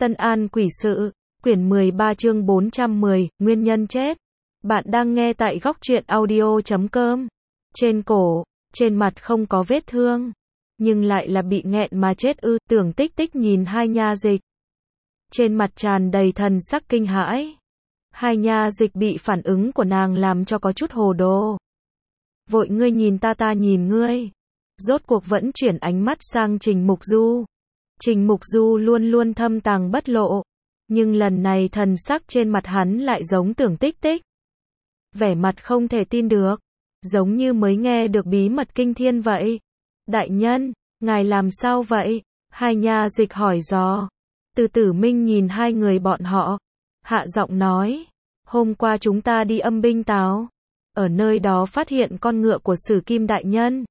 Tân An Quỷ Sự, quyển 13 chương 410, Nguyên nhân chết. Bạn đang nghe tại góc truyện audio.com. Trên cổ, trên mặt không có vết thương, nhưng lại là bị nghẹn mà chết ư. Tưởng Tích Tích nhìn Hai Nha Dịch, trên mặt tràn đầy thần sắc kinh hãi. Hai Nha Dịch bị phản ứng của nàng làm cho có chút hồ đồ. Vội ngươi nhìn ta, ta nhìn ngươi. Rốt cuộc vẫn chuyển ánh mắt sang Trình Mục Du. Trình Mục Du luôn luôn thâm tàng bất lộ, nhưng lần này thần sắc trên mặt hắn lại giống Tưởng Tích Tích. Vẻ mặt không thể tin được, giống như mới nghe được bí mật kinh thiên vậy. Đại nhân, ngài làm sao vậy? Hai Nha Dịch hỏi dò. Từ Tử Minh nhìn hai người bọn họ, hạ giọng nói, hôm qua chúng ta đi Âm Binh Táo, ở nơi đó phát hiện con ngựa của Sử Kim đại nhân,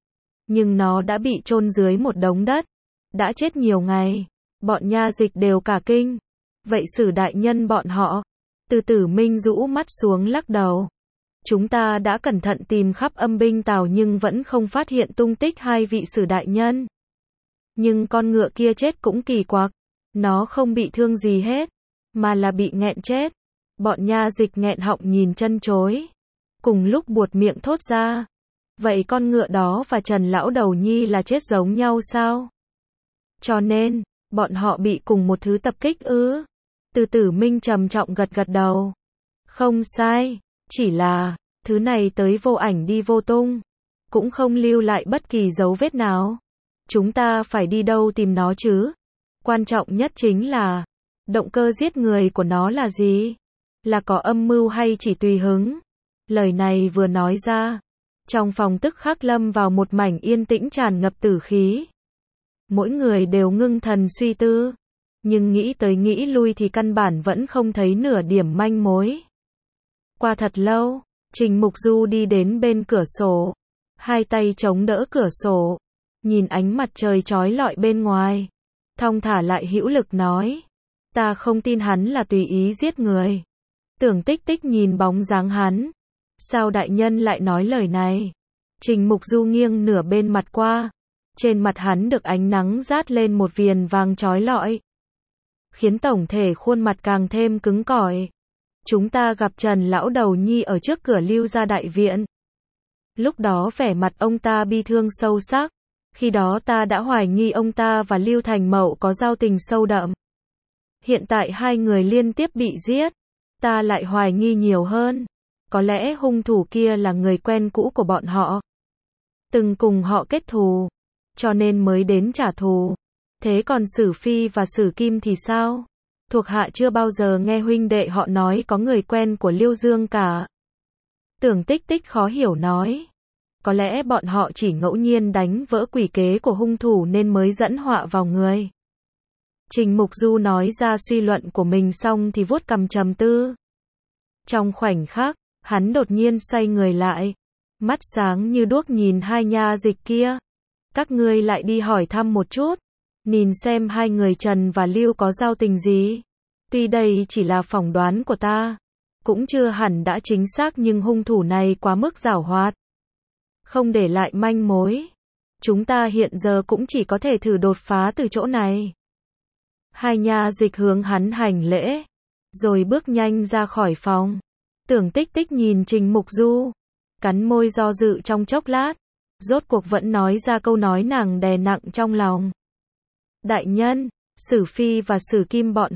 nhưng nó đã bị chôn dưới một đống đất, đã chết nhiều ngày. Bọn Nha Dịch đều cả kinh. Vậy Sử đại nhân bọn họ? Từ Tử Minh rũ mắt xuống lắc đầu. Chúng ta đã cẩn thận tìm khắp Âm Binh Tào nhưng vẫn không phát hiện tung tích hai vị Sử đại nhân. Nhưng con ngựa kia chết cũng kỳ quặc, nó không bị thương gì hết, mà là bị nghẹn chết. Bọn Nha Dịch nghẹn họng nhìn chân chối, cùng lúc buột miệng thốt ra. Vậy con ngựa đó và Trần lão đầu nhi là chết giống nhau sao? Cho nên, bọn họ bị cùng một thứ tập kích ư? Từ Tử Minh trầm trọng gật gật đầu. Không sai, chỉ là, thứ này tới vô ảnh đi vô tung, cũng không lưu lại bất kỳ dấu vết nào. Chúng ta phải đi đâu tìm nó chứ? Quan trọng nhất chính là, động cơ giết người của nó là gì? Là có âm mưu hay chỉ tùy hứng? Lời này vừa nói ra, trong phòng tức khắc lâm vào một mảnh yên tĩnh tràn ngập tử khí. Mỗi người đều ngưng thần suy tư, nhưng nghĩ tới nghĩ lui thì căn bản vẫn không thấy nửa điểm manh mối. Qua thật lâu, Trình Mục Du đi đến bên cửa sổ, hai tay chống đỡ cửa sổ, nhìn ánh mặt trời chói lọi bên ngoài, thong thả lại hữu lực nói, ta không tin hắn là tùy ý giết người. Tưởng Tích Tích nhìn bóng dáng hắn, sao đại nhân lại nói lời này? Trình Mục Du nghiêng nửa bên mặt qua, trên mặt hắn được ánh nắng rát lên một viền vàng chói lọi, khiến tổng thể khuôn mặt càng thêm cứng cỏi. Chúng ta gặp Trần lão đầu nhi ở trước cửa Lưu gia đại viện. Lúc đó vẻ mặt ông ta bi thương sâu sắc, khi đó ta đã hoài nghi ông ta và Lưu Thành Mậu có giao tình sâu đậm. Hiện tại hai người liên tiếp bị giết, ta lại hoài nghi nhiều hơn, có lẽ hung thủ kia là người quen cũ của bọn họ, từng cùng họ kết thù, cho nên mới đến trả thù. Thế còn Sử Phi và Sử Kim thì sao? Thuộc hạ chưa bao giờ nghe huynh đệ họ nói có người quen của Liêu Dương cả. Tưởng Tích Tích khó hiểu nói. Có lẽ bọn họ chỉ ngẫu nhiên đánh vỡ quỷ kế của hung thủ nên mới dẫn họa vào người. Trình Mục Du nói ra suy luận của mình xong thì vuốt cằm trầm tư. Trong khoảnh khắc, hắn đột nhiên xoay người lại, mắt sáng như đuốc nhìn Hai Nha Dịch kia. Các ngươi lại đi hỏi thăm một chút, nhìn xem hai người Trần và Lưu có giao tình gì. Tuy đây chỉ là phỏng đoán của ta, cũng chưa hẳn đã chính xác, nhưng hung thủ này quá mức giảo hoạt, không để lại manh mối. Chúng ta hiện giờ cũng chỉ có thể thử đột phá từ chỗ này. Hai Nha Dịch hướng hắn hành lễ, rồi bước nhanh ra khỏi phòng. Tưởng Tích Tích nhìn Trình Mục Du, cắn môi do dự trong chốc lát, rốt cuộc vẫn nói ra câu nói nàng đè nặng trong lòng. Đại nhân, Sử Phi và Sử Kim bọn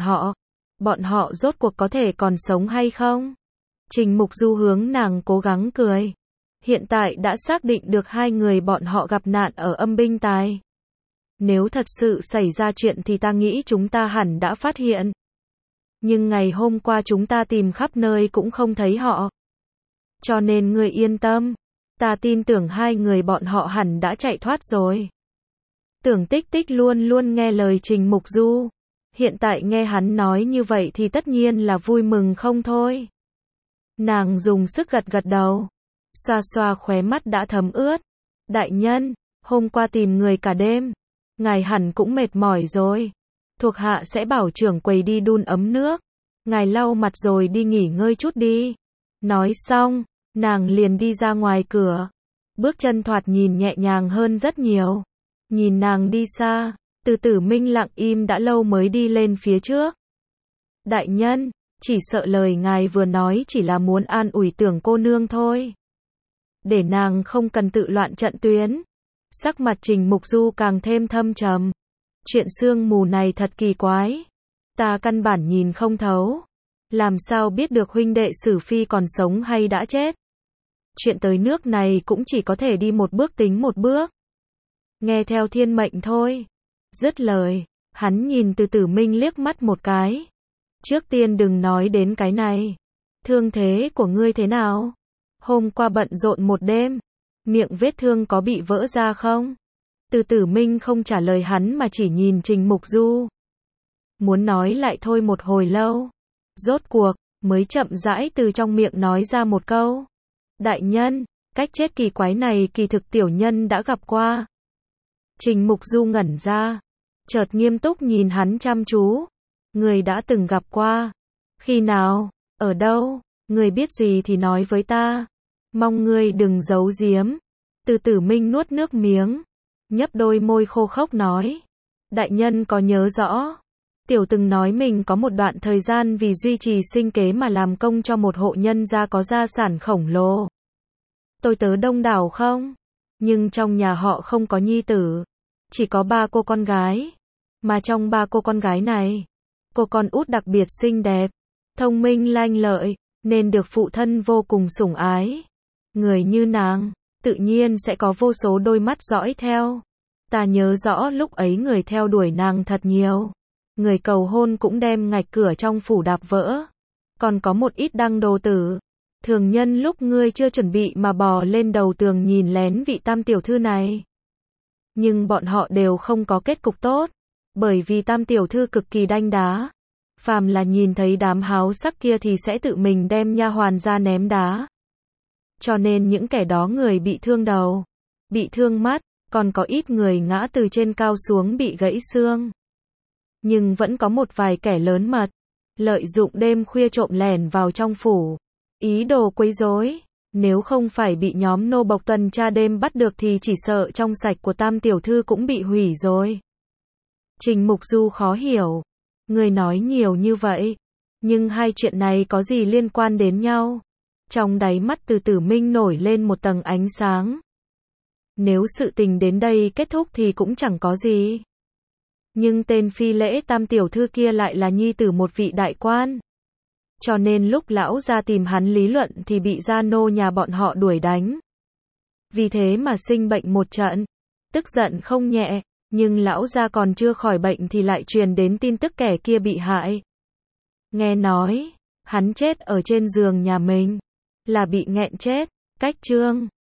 họ rốt cuộc có thể còn sống hay không? Trình Mục Du hướng nàng cố gắng cười. Hiện tại đã xác định được hai người bọn họ gặp nạn ở Âm Binh Tài. Nếu thật sự xảy ra chuyện thì ta nghĩ chúng ta hẳn đã phát hiện. Nhưng ngày hôm qua chúng ta tìm khắp nơi cũng không thấy họ. Cho nên ngươi yên tâm, ta tin tưởng hai người bọn họ hẳn đã chạy thoát rồi. Tưởng Tích Tích luôn luôn nghe lời Trình Mục Du. Hiện tại nghe hắn nói như vậy thì tất nhiên là vui mừng không thôi. Nàng dùng sức gật gật đầu, xoa xoa khóe mắt đã thấm ướt. Đại nhân, hôm qua tìm người cả đêm, ngài hẳn cũng mệt mỏi rồi. Thuộc hạ sẽ bảo trưởng quầy đi đun ấm nước, ngài lau mặt rồi đi nghỉ ngơi chút đi. Nói xong, nàng liền đi ra ngoài cửa. Bước chân thoạt nhìn nhẹ nhàng hơn rất nhiều. Nhìn nàng đi xa, Từ Tử Minh lặng im đã lâu mới đi lên phía trước. Đại nhân, chỉ sợ lời ngài vừa nói chỉ là muốn an ủi Tưởng cô nương thôi. Để nàng không cần tự loạn trận tuyến. Sắc mặt Trình Mục Du càng thêm thâm trầm. Chuyện sương mù này thật kỳ quái. Ta căn bản nhìn không thấu. Làm sao biết được huynh đệ Sử Phi còn sống hay đã chết? Chuyện tới nước này cũng chỉ có thể đi một bước tính một bước. Nghe theo thiên mệnh thôi. Dứt lời, hắn nhìn Từ Tử Minh liếc mắt một cái. Trước tiên đừng nói đến cái này. Thương thế của ngươi thế nào? Hôm qua bận rộn một đêm. Miệng vết thương có bị vỡ ra không? Từ Tử Minh không trả lời hắn mà chỉ nhìn Trình Mục Du. Muốn nói lại thôi một hồi lâu. Rốt cuộc, mới chậm rãi từ trong miệng nói ra một câu. Đại nhân, cách chết kỳ quái này kỳ thực tiểu nhân đã gặp qua. Trình Mục Du ngẩn ra. Chợt nghiêm túc nhìn hắn chăm chú. Người đã từng gặp qua. Khi nào? Ở đâu? Người biết gì thì nói với ta. Mong ngươi đừng giấu giếm. Từ Tử Minh nuốt nước miếng. Nhấp đôi môi khô khốc nói. Đại nhân có nhớ rõ. Tiểu từng nói mình có một đoạn thời gian vì duy trì sinh kế mà làm công cho một hộ nhân gia có gia sản khổng lồ. Tôi tớ đông đảo không? Nhưng trong nhà họ không có nhi tử. Chỉ có 3 cô con gái. Mà trong 3 cô con gái này, cô con út đặc biệt xinh đẹp, thông minh lanh lợi, nên được phụ thân vô cùng sủng ái. Người như nàng, tự nhiên sẽ có vô số đôi mắt dõi theo. Ta nhớ rõ lúc ấy người theo đuổi nàng thật nhiều. Người cầu hôn cũng đem ngạch cửa trong phủ đạp vỡ. Còn có một ít đăng đồ tử. Thường nhân lúc ngươi chưa chuẩn bị mà bò lên đầu tường nhìn lén vị tam tiểu thư này. Nhưng bọn họ đều không có kết cục tốt. Bởi vì tam tiểu thư cực kỳ đanh đá. Phàm là nhìn thấy đám háo sắc kia thì sẽ tự mình đem nha hoàn ra ném đá. Cho nên những kẻ đó người bị thương đầu, bị thương mắt, còn có ít người ngã từ trên cao xuống bị gãy xương. Nhưng vẫn có một vài kẻ lớn mật, lợi dụng đêm khuya trộm lẻn vào trong phủ, ý đồ quấy rối. Nếu không phải bị nhóm nô bộc tuần tra đêm bắt được thì chỉ sợ trong sạch của tam tiểu thư cũng bị hủy rồi. Trình Mục Du khó hiểu. Người nói nhiều như vậy, nhưng hai chuyện này có gì liên quan đến nhau? Trong đáy mắt Từ Tử Minh nổi lên một tầng ánh sáng. Nếu sự tình đến đây kết thúc thì cũng chẳng có gì. Nhưng tên phi lễ tam tiểu thư kia lại là nhi tử một vị đại quan. Cho nên lúc lão ra tìm hắn lý luận thì bị gia nô nhà bọn họ đuổi đánh. Vì thế mà sinh bệnh một trận. Tức giận không nhẹ. Nhưng lão gia còn chưa khỏi bệnh thì lại truyền đến tin tức kẻ kia bị hại. Nghe nói, hắn chết ở trên giường nhà mình. Là bị nghẹn chết. Cách chương